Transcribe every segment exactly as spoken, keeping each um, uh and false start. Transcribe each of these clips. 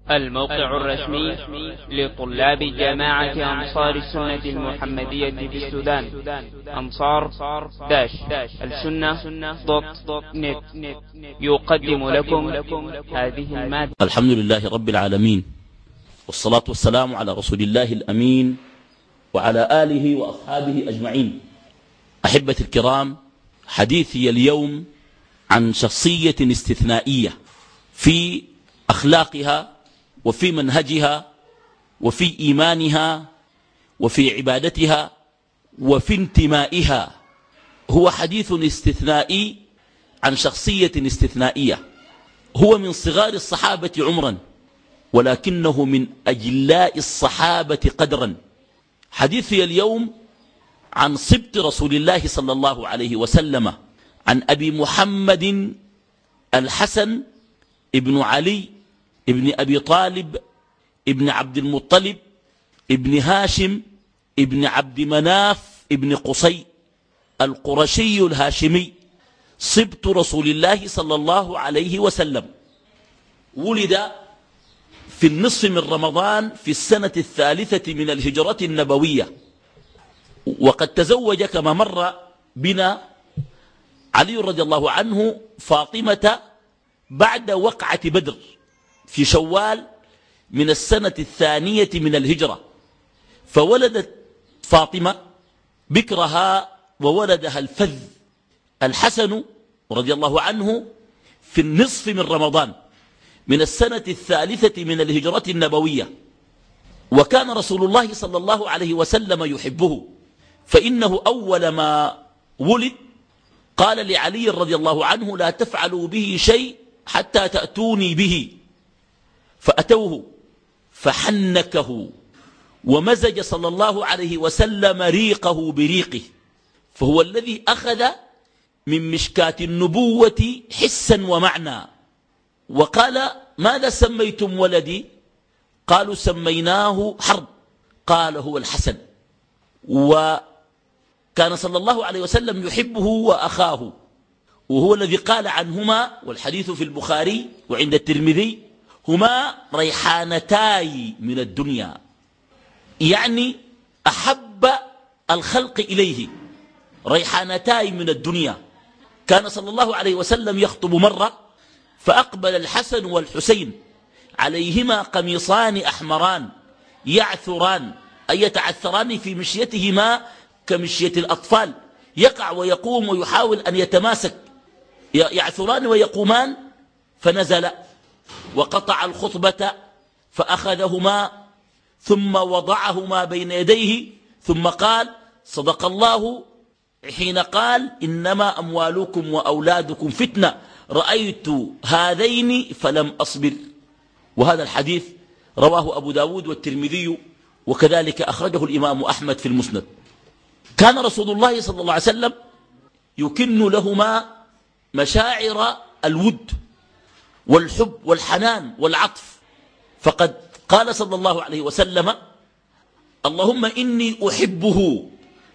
الموقع الرسمي لطلاب جامعة أنصار السنة المحمدية في السودان، أنصار داش السنة دوت نت، يقدم لكم هذه المادة. الحمد لله رب العالمين، والصلاة والسلام على رسول الله الأمين وعلى آله وأصحابه أجمعين. أحبة الكرام، حديثي اليوم عن شخصية استثنائية في أخلاقها وفي منهجها وفي إيمانها وفي عبادتها وفي انتمائها. هو حديث استثنائي عن شخصية استثنائية. هو من صغار الصحابة عمرا، ولكنه من أجلاء الصحابة قدرا. حديثي اليوم عن صبت رسول الله صلى الله عليه وسلم، عن أبي محمد الحسن ابن علي ابن أبي طالب ابن عبد المطلب ابن هاشم ابن عبد مناف ابن قصي القرشي الهاشمي، صبت رسول الله صلى الله عليه وسلم. ولد في النصف من رمضان في السنة الثالثة من الهجرة النبوية، وقد تزوج كما مر بنا علي رضي الله عنه فاطمة بعد وقعة بدر في شوال من السنة الثانية من الهجرة، فولدت فاطمة بكرها وولدها الفذ الحسن رضي الله عنه في النصف من رمضان من السنة الثالثة من الهجرة النبوية. وكان رسول الله صلى الله عليه وسلم يحبه، فإنه أول ما ولد قال لعلي رضي الله عنه: لا تفعلوا به شيء حتى تأتوني به. فأتوه فحنكه ومزج صلى الله عليه وسلم ريقه بريقه، فهو الذي أخذ من مشكاة النبوة حسا ومعنى. وقال: ماذا سميتم ولدي؟ قالوا: سميناه حرب. قال: هو الحسن. وكان صلى الله عليه وسلم يحبه وأخاه، وهو الذي قال عنهما، والحديث في البخاري وعند الترمذي: هما ريحانتاي من الدنيا، يعني أحب الخلق إليه، ريحانتاي من الدنيا. كان صلى الله عليه وسلم يخطب مرة، فأقبل الحسن والحسين عليهما قميصان أحمران يعثران، أي يتعثران في مشيتهما كمشية الأطفال، يقع ويقوم ويحاول أن يتماسك، يعثران ويقومان. فنزل وقطع الخطبة فأخذهما ثم وضعهما بين يديه، ثم قال: صدق الله حين قال: إنما أموالكم وأولادكم فتنة، رأيت هذين فلم أصبر. وهذا الحديث رواه أبو داود والترمذي، وكذلك أخرجه الإمام أحمد في المسند. كان رسول الله صلى الله عليه وسلم يكن لهما مشاعر الود والحب والحنان والعطف، فقد قال صلى الله عليه وسلم: اللهم إني أحبه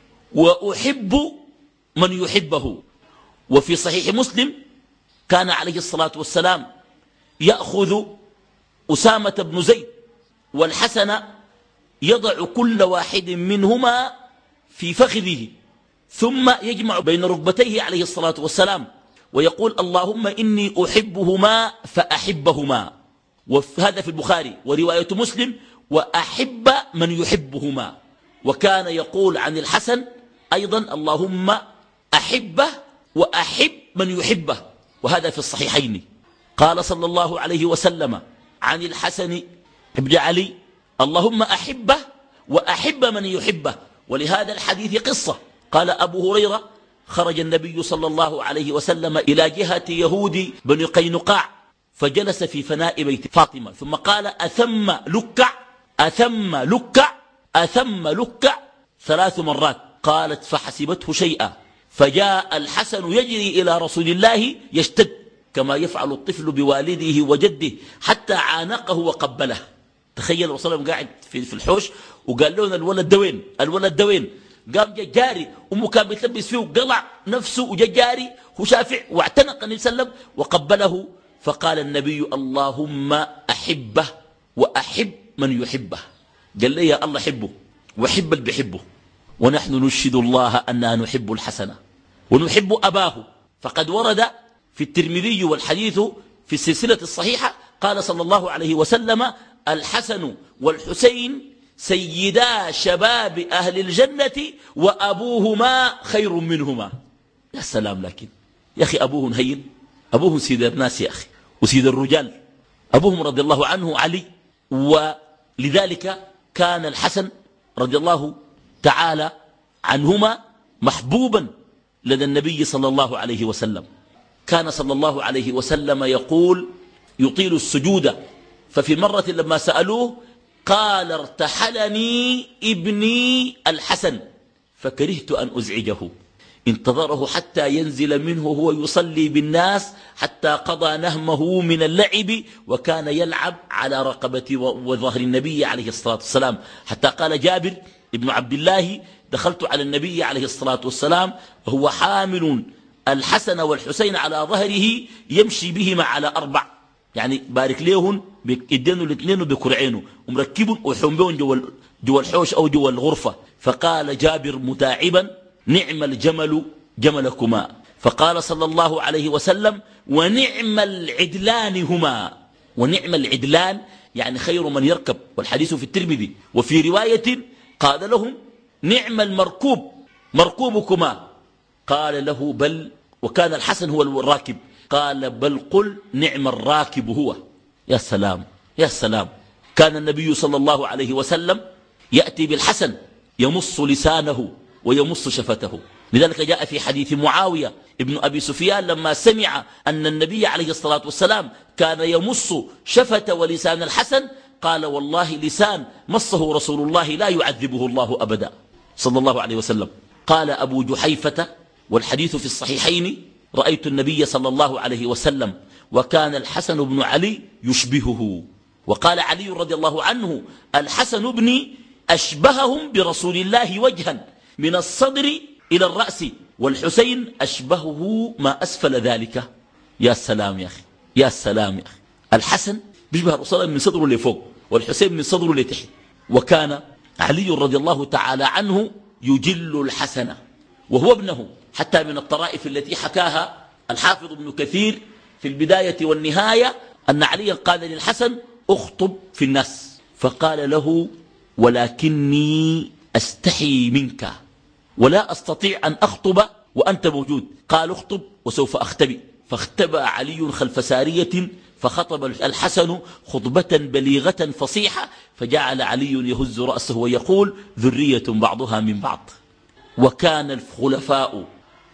وأحب من يحبه. وفي صحيح مسلم كان عليه الصلاة والسلام يأخذ أسامة بن زيد والحسن، يضع كل واحد منهما في فخذه، ثم يجمع بين ركبتيه عليه الصلاة والسلام ويقول: اللهم إني أحبهما فأحبهما. وهذا في البخاري، ورواية مسلم: وأحب من يحبهما. وكان يقول عن الحسن أيضا: اللهم أحبه وأحب من يحبه. وهذا في الصحيحين. قال صلى الله عليه وسلم عن الحسن ابن علي: اللهم أحبه وأحب من يحبه. ولهذا الحديث قصة. قال أبو هريرة: خرج النبي صلى الله عليه وسلم إلى جهة يهود بني قينقاع، فجلس في فناء بيت فاطمة، ثم قال: أثم لكع أثم لكع أثم لكع ثلاث مرات. قالت: فحسبته شيئا، فجاء الحسن يجري إلى رسول الله يشتد كما يفعل الطفل بوالده وجده، حتى عانقه وقبله. تخيل الرسول صلى الله عليه وسلم قاعد في الحوش وقال لنا: الولد دوين الولد دوين قام جاري، أمه كان بيتلبس فيه وقلع نفسه وجاري وشافع واعتنق النبي صلى الله عليه وسلم وقبله. فقال النبي: اللهم أحبه وأحب من يحبه. قال لي يا الله حبه وحب اللي بيحبه. ونحن نشهد الله أننا نحب الحسن ونحب أباه. فقد ورد في الترمذي والحديث في السلسلة الصحيحة قال صلى الله عليه وسلم الحسن والحسين سيدا شباب أهل الجنة وأبوهما خير منهما. يا سلام. لكن يا أخي أبوهم هين، أبوهم سيد الناس يا أخي وسيد الرجال. أبوهم رضي الله عنه علي، ولذلك كان الحسن رضي الله تعالى عنهما محبوبا لدى النبي صلى الله عليه وسلم. كان صلى الله عليه وسلم يقول يطيل السجود، ففي مرة لما سألوه قال ارتحلني ابني الحسن فكرهت أن أزعجه. انتظره حتى ينزل منه وهو يصلي بالناس حتى قضى نهمه من اللعب، وكان يلعب على رقبة وظهر النبي عليه الصلاة والسلام، حتى قال جابر ابن عبد الله دخلت على النبي عليه الصلاة والسلام وهو حامل الحسن والحسين على ظهره يمشي بهما على أربع، يعني بارك ليهن بيدينه الاثنين وبكرعينه ومركبهم وحومبهم جوا جوا الحوش أو جوا الغرفة. فقال جابر متاعبا نعم الجمل جملكما. فقال صلى الله عليه وسلم ونعم العدلان هما. ونعم العدلان يعني خير من يركب، والحديث في الترمذي. وفي رواية قال لهم نعم المركوب مركوبكما. قال له بل، وكان الحسن هو الراكب، قال بل قل نعم الراكب هو. يا سلام يا سلام. كان النبي صلى الله عليه وسلم يأتي بالحسن يمص لسانه ويمص شفته. لذلك جاء في حديث معاوية ابن أبي سفيان لما سمع أن النبي عليه الصلاة والسلام كان يمص شفة ولسان الحسن قال والله لسان مصه رسول الله لا يعذبه الله أبدا صلى الله عليه وسلم. قال أبو جحيفة والحديث في الصحيحين رأيت النبي صلى الله عليه وسلم وكان الحسن بن علي يشبهه. وقال علي رضي الله عنه الحسن بن أشبههم برسول الله وجها من الصدر إلى الرأس، والحسين أشبهه ما أسفل ذلك. يا سلام يا أخي يا سلام يا أخي. الحسن بيشبه الرسول من صدره لفوق والحسين من صدره لتحت. وكان علي رضي الله تعالى عنه يجل الحسن وهو ابنه، حتى من الطرائف التي حكاها الحافظ ابن كثير في البداية والنهاية أن علي قال للحسن اخطب في الناس، فقال له ولكني أستحي منك ولا أستطيع أن أخطب وأنت موجود. قال اخطب وسوف أختبئ. فاختبأ علي خلف سارية فخطب الحسن خطبة بليغة فصيحة، فجعل علي يهز رأسه ويقول ذرية بعضها من بعض. وكان الخلفاء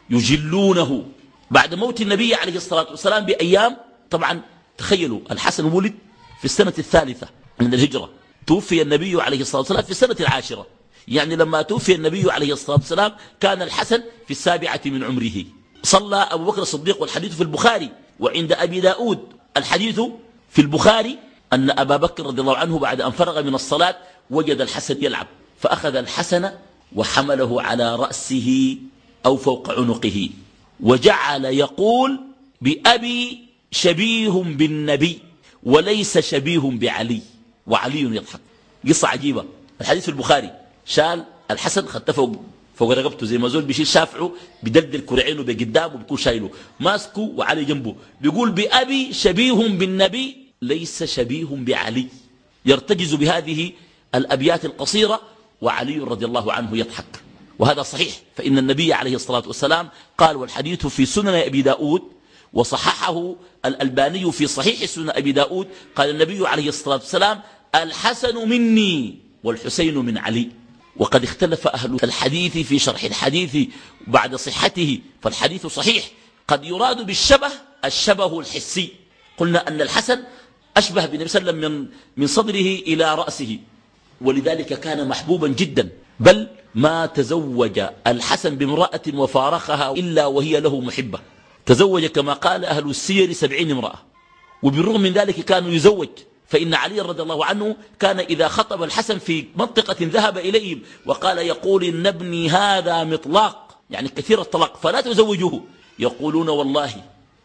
يجلونه بعد موت النبي عليه الصلاة والسلام بأيام. طبعا تخيلوا الحسن ولد في السنة الثالثة من الهجرة، توفي النبي عليه الصلاة والسلام في السنة العاشرة، يعني لما توفي النبي عليه الصلاة والسلام كان الحسن في السابعة من عمره. صلى أبو بكر الصديق والحديث في البخاري وعند أبي داود الحديث في البخاري أن أبا بكر رضي الله عنه بعد أن فرغ من الصلاة وجد الحسن يلعب، فأخذ الحسن وحمله على رأسه أو فوق عنقه وجعل يقول بأبي شبيه بالنبي وليس شبيه بعلي، وعلي يضحك. قصة عجيبة. الحديث في البخاري شال الحسن خدته فوق فوق رقبته زي ما زول بيشيل شافعه بدلدل كرعينه بقدامه بيكون شايله ماسكه وعلي جنبه، بيقول بأبي شبيه بالنبي ليس شبيه بعلي، يرتجز بهذه الأبيات القصيرة وعلي رضي الله عنه يضحك. وهذا صحيح، فإن النبي عليه الصلاة والسلام قال والحديث في سنن أبي داود وصححه الألباني في صحيح سنن أبي داود قال النبي عليه الصلاة والسلام الحسن مني والحسين من علي. وقد اختلف أهل الحديث في شرح الحديث بعد صحته، فالحديث صحيح قد يراد بالشبه الشبه الحسي. قلنا أن الحسن أشبه بالنبي صلى الله عليه وسلم من, من صدره إلى رأسه، ولذلك كان محبوبا جدا، بل ما تزوج الحسن بامرأة وفارقها إلا وهي له محبة. تزوج كما قال أهل السير سبعين امرأة، وبالرغم من ذلك كانوا يزوج. فإن علي رضي الله عنه كان إذا خطب الحسن في منطقة ذهب إليهم وقال يقول إن ابني هذا مطلاق، يعني كثير الطلاق فلا تزوجوه. يقولون والله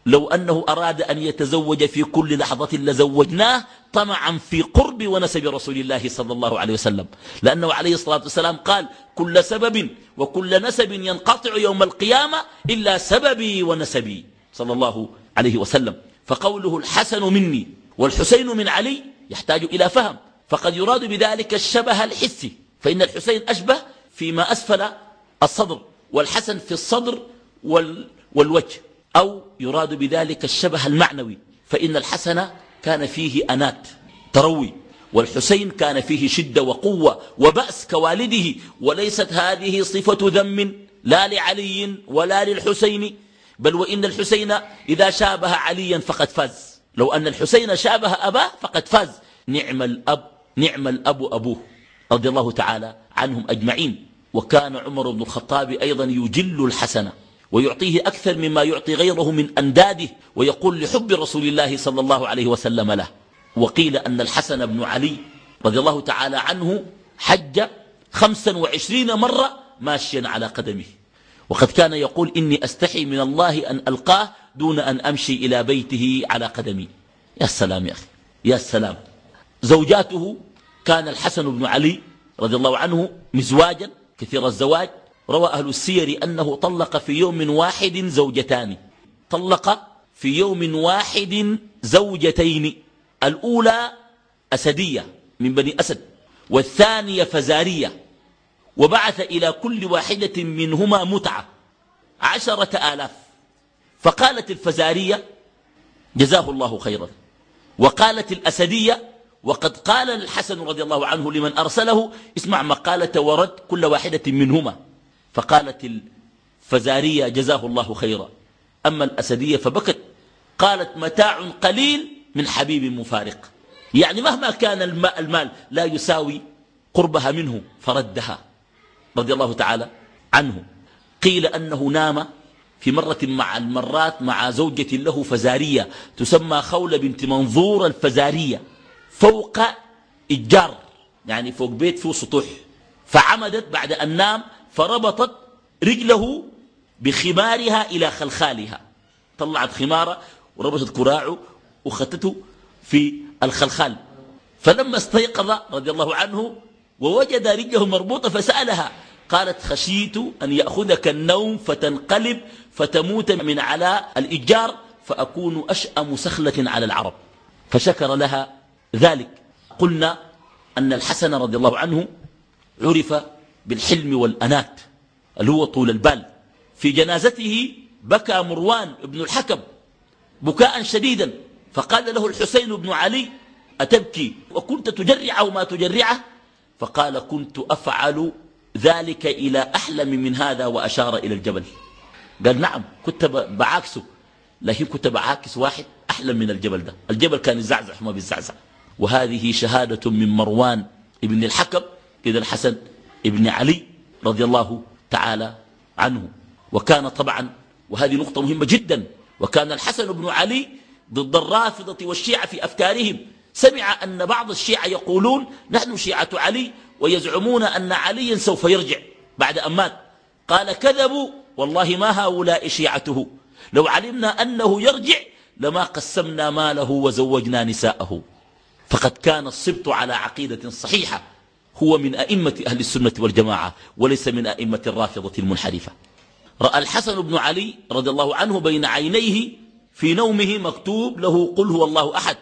لو أنه أراد أن يتزوج في كل لحظة لزوجناه طمعا في قرب ونسب رسول الله صلى الله عليه وسلم، لأنه عليه الصلاة والسلام قال كل سبب وكل نسب ينقطع يوم القيامة إلا سببي ونسبي صلى الله عليه وسلم. فقوله الحسن مني والحسين من علي يحتاج إلى فهم، فقد يراد بذلك الشبه الحسي، فإن الحسين أشبه فيما أسفل الصدر والحسن في الصدر والوجه، أو يراد بذلك الشبه المعنوي، فإن الحسن كان فيه أنات تروي، والحسين كان فيه شدة وقوة وبأس كوالده، وليست هذه صفة ذم لا لعلي ولا للحسين، بل وإن الحسين إذا شابه عليا فقد فاز، لو أن الحسين شابه أباه فقد فاز. نعم الأب نعم الأب أبوه رضي الله تعالى عنهم أجمعين. وكان عمر بن الخطاب أيضا يجل الحسن ويعطيه أكثر مما يعطي غيره من أنداده، ويقول لحب رسول الله صلى الله عليه وسلم له. وقيل أن الحسن بن علي رضي الله تعالى عنه حج خمسا وعشرين مرة ماشيا على قدمه، وقد كان يقول إني أستحي من الله أن ألقاه دون أن أمشي إلى بيته على قدمي. يا سلام يا أخي يا سلام. زوجاته كان الحسن بن علي رضي الله عنه مزواجا كثير الزواج، روى أهل السير أنه طلق في يوم واحد زوجتان، طلق في يوم واحد زوجتين، الأولى أسدية من بني أسد والثانية فزارية، وبعث إلى كل واحدة منهما متعة عشرة آلاف. فقالت الفزارية جزاه الله خيرا، وقالت الأسدية وقد قال الحسن رضي الله عنه لمن أرسله اسمع مقالة ورد كل واحدة منهما، فقالت الفزارية جزاه الله خيرا، أما الأسدية فبكت قالت متاع قليل من حبيب مفارق، يعني مهما كان المال لا يساوي قربها منه، فردها رضي الله تعالى عنه. قيل أنه نام في مرة مع المرات مع زوجة له فزارية تسمى خولة بنت منظور الفزارية فوق الجار، يعني فوق بيت فيه سطوح، فعمدت بعد أن نام فربطت رجله بخمارها إلى خلخالها، طلعت خمارة وربطت كراعه وخطته في الخلخال، فلما استيقظ رضي الله عنه ووجد رجله مربوطة فسألها، قالت خشيت أن يأخذك النوم فتنقلب فتموت من على الإجار فأكون أشأم سخلة على العرب، فشكر لها ذلك. قلنا أن الحسن رضي الله عنه عرف بالحلم والأنات اللي هو طول البال. في جنازته بكى مروان بن الحكم بكاء شديدا، فقال له الحسين بن علي أتبكي وكنت تجرعه ما تجرعه؟ فقال كنت أفعل ذلك إلى أحلم من هذا، وأشار إلى الجبل. قال نعم كنت بعاكسه، لكن كنت بعاكس واحد أحلم من الجبل ده، الجبل كان يزعزع ما بيزعزع. وهذه شهادة من مروان ابن الحكم إذا الحسن ابن علي رضي الله تعالى عنه. وكان طبعا وهذه نقطة مهمة جدا، وكان الحسن بن علي ضد الرافضة والشيعة في أفكارهم. سمع أن بعض الشيعة يقولون نحن شيعة علي ويزعمون أن عليا سوف يرجع بعد أن مات، قال كذبوا والله ما هؤلاء شيعته، لو علمنا أنه يرجع لما قسمنا ماله وزوجنا نساءه. فقد كان السبط على عقيدة صحيحة، هو من أئمة أهل السنة والجماعة وليس من أئمة الرافضة المنحرفة. رأى الحسن بن علي رضي الله عنه بين عينيه في نومه مكتوب له قل هو الله أحد،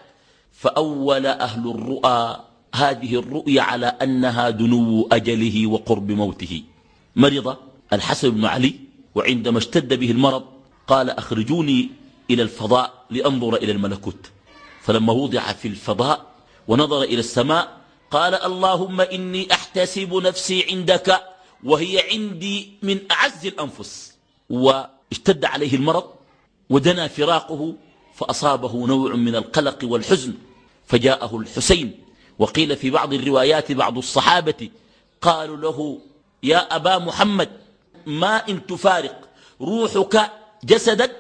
فأول أهل الرؤى هذه الرؤيا على أنها دنو أجله وقرب موته. مرض الحسن بن علي، وعندما اشتد به المرض قال أخرجوني إلى الفضاء لأنظر إلى الملكوت. فلما وضع في الفضاء ونظر إلى السماء قال اللهم إني أحتسب نفسي عندك وهي عندي من أعز الأنفس. واشتد عليه المرض ودنا فراقه، فأصابه نوع من القلق والحزن، فجاءه الحسين. وقيل في بعض الروايات بعض الصحابة قالوا له يا أبا محمد ما إن تفارق روحك جسدك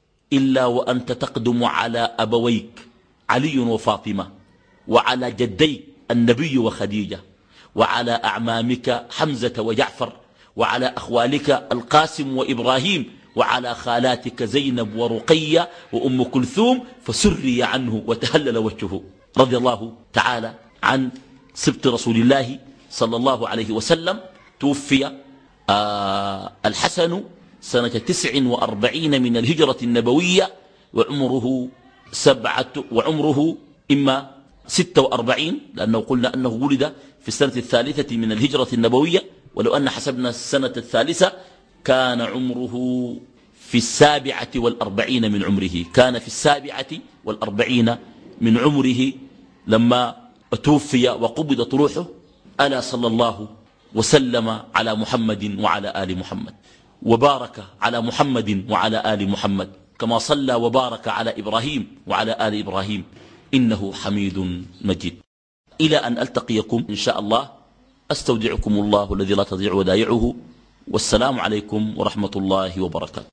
إلا وأنت تقدم على أبويك علي وفاطمة، وعلى جديك النبي وخديجة، وعلى أعمامك حمزة وجعفر، وعلى أخوالك القاسم وإبراهيم، وعلى خالاتك زينب ورقية وأم كلثوم فسري عنه وتهلل وجهه رضي الله تعالى عن سبط رسول الله صلى الله عليه وسلم. توفي آه الحسن سنة تسع وأربعين من الهجرة النبوية وعمره سبعة وعمره إما ستة وأربعين، لأنه قلنا أنه ولد في السنة الثالثة من الهجرة النبوية، ولو أن حسبنا السنة الثالثة كان عمره في السابعة والأربعين من عمره كان في السابعة والأربعين من عمره لما توفي وقبضت روحه. ألا صلى الله وسلم على محمد وعلى آل محمد، وبارك على محمد وعلى آل محمد كما صلى وبارك على إبراهيم وعلى آل إبراهيم إنه حميد مجيد. إلى أن ألتقيكم إن شاء الله أستودعكم الله الذي لا تضيع ودائعه، والسلام عليكم ورحمة الله وبركاته.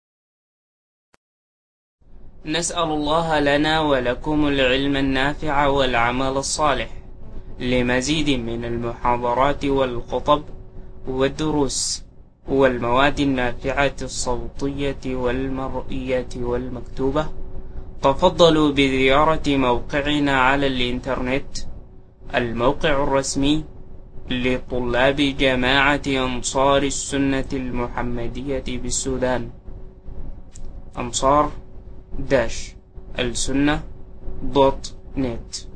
نسأل الله لنا ولكم العلم النافع والعمل الصالح. لمزيد من المحاضرات والخطب والدروس والمواد النافعة الصوتية والمرئية والمكتوبة، تفضلوا بزيارة موقعنا على الإنترنت، الموقع الرسمي لطلاب جماعة أنصار السنة المحمدية بالسودان، أنصار داش السنة دوت نت.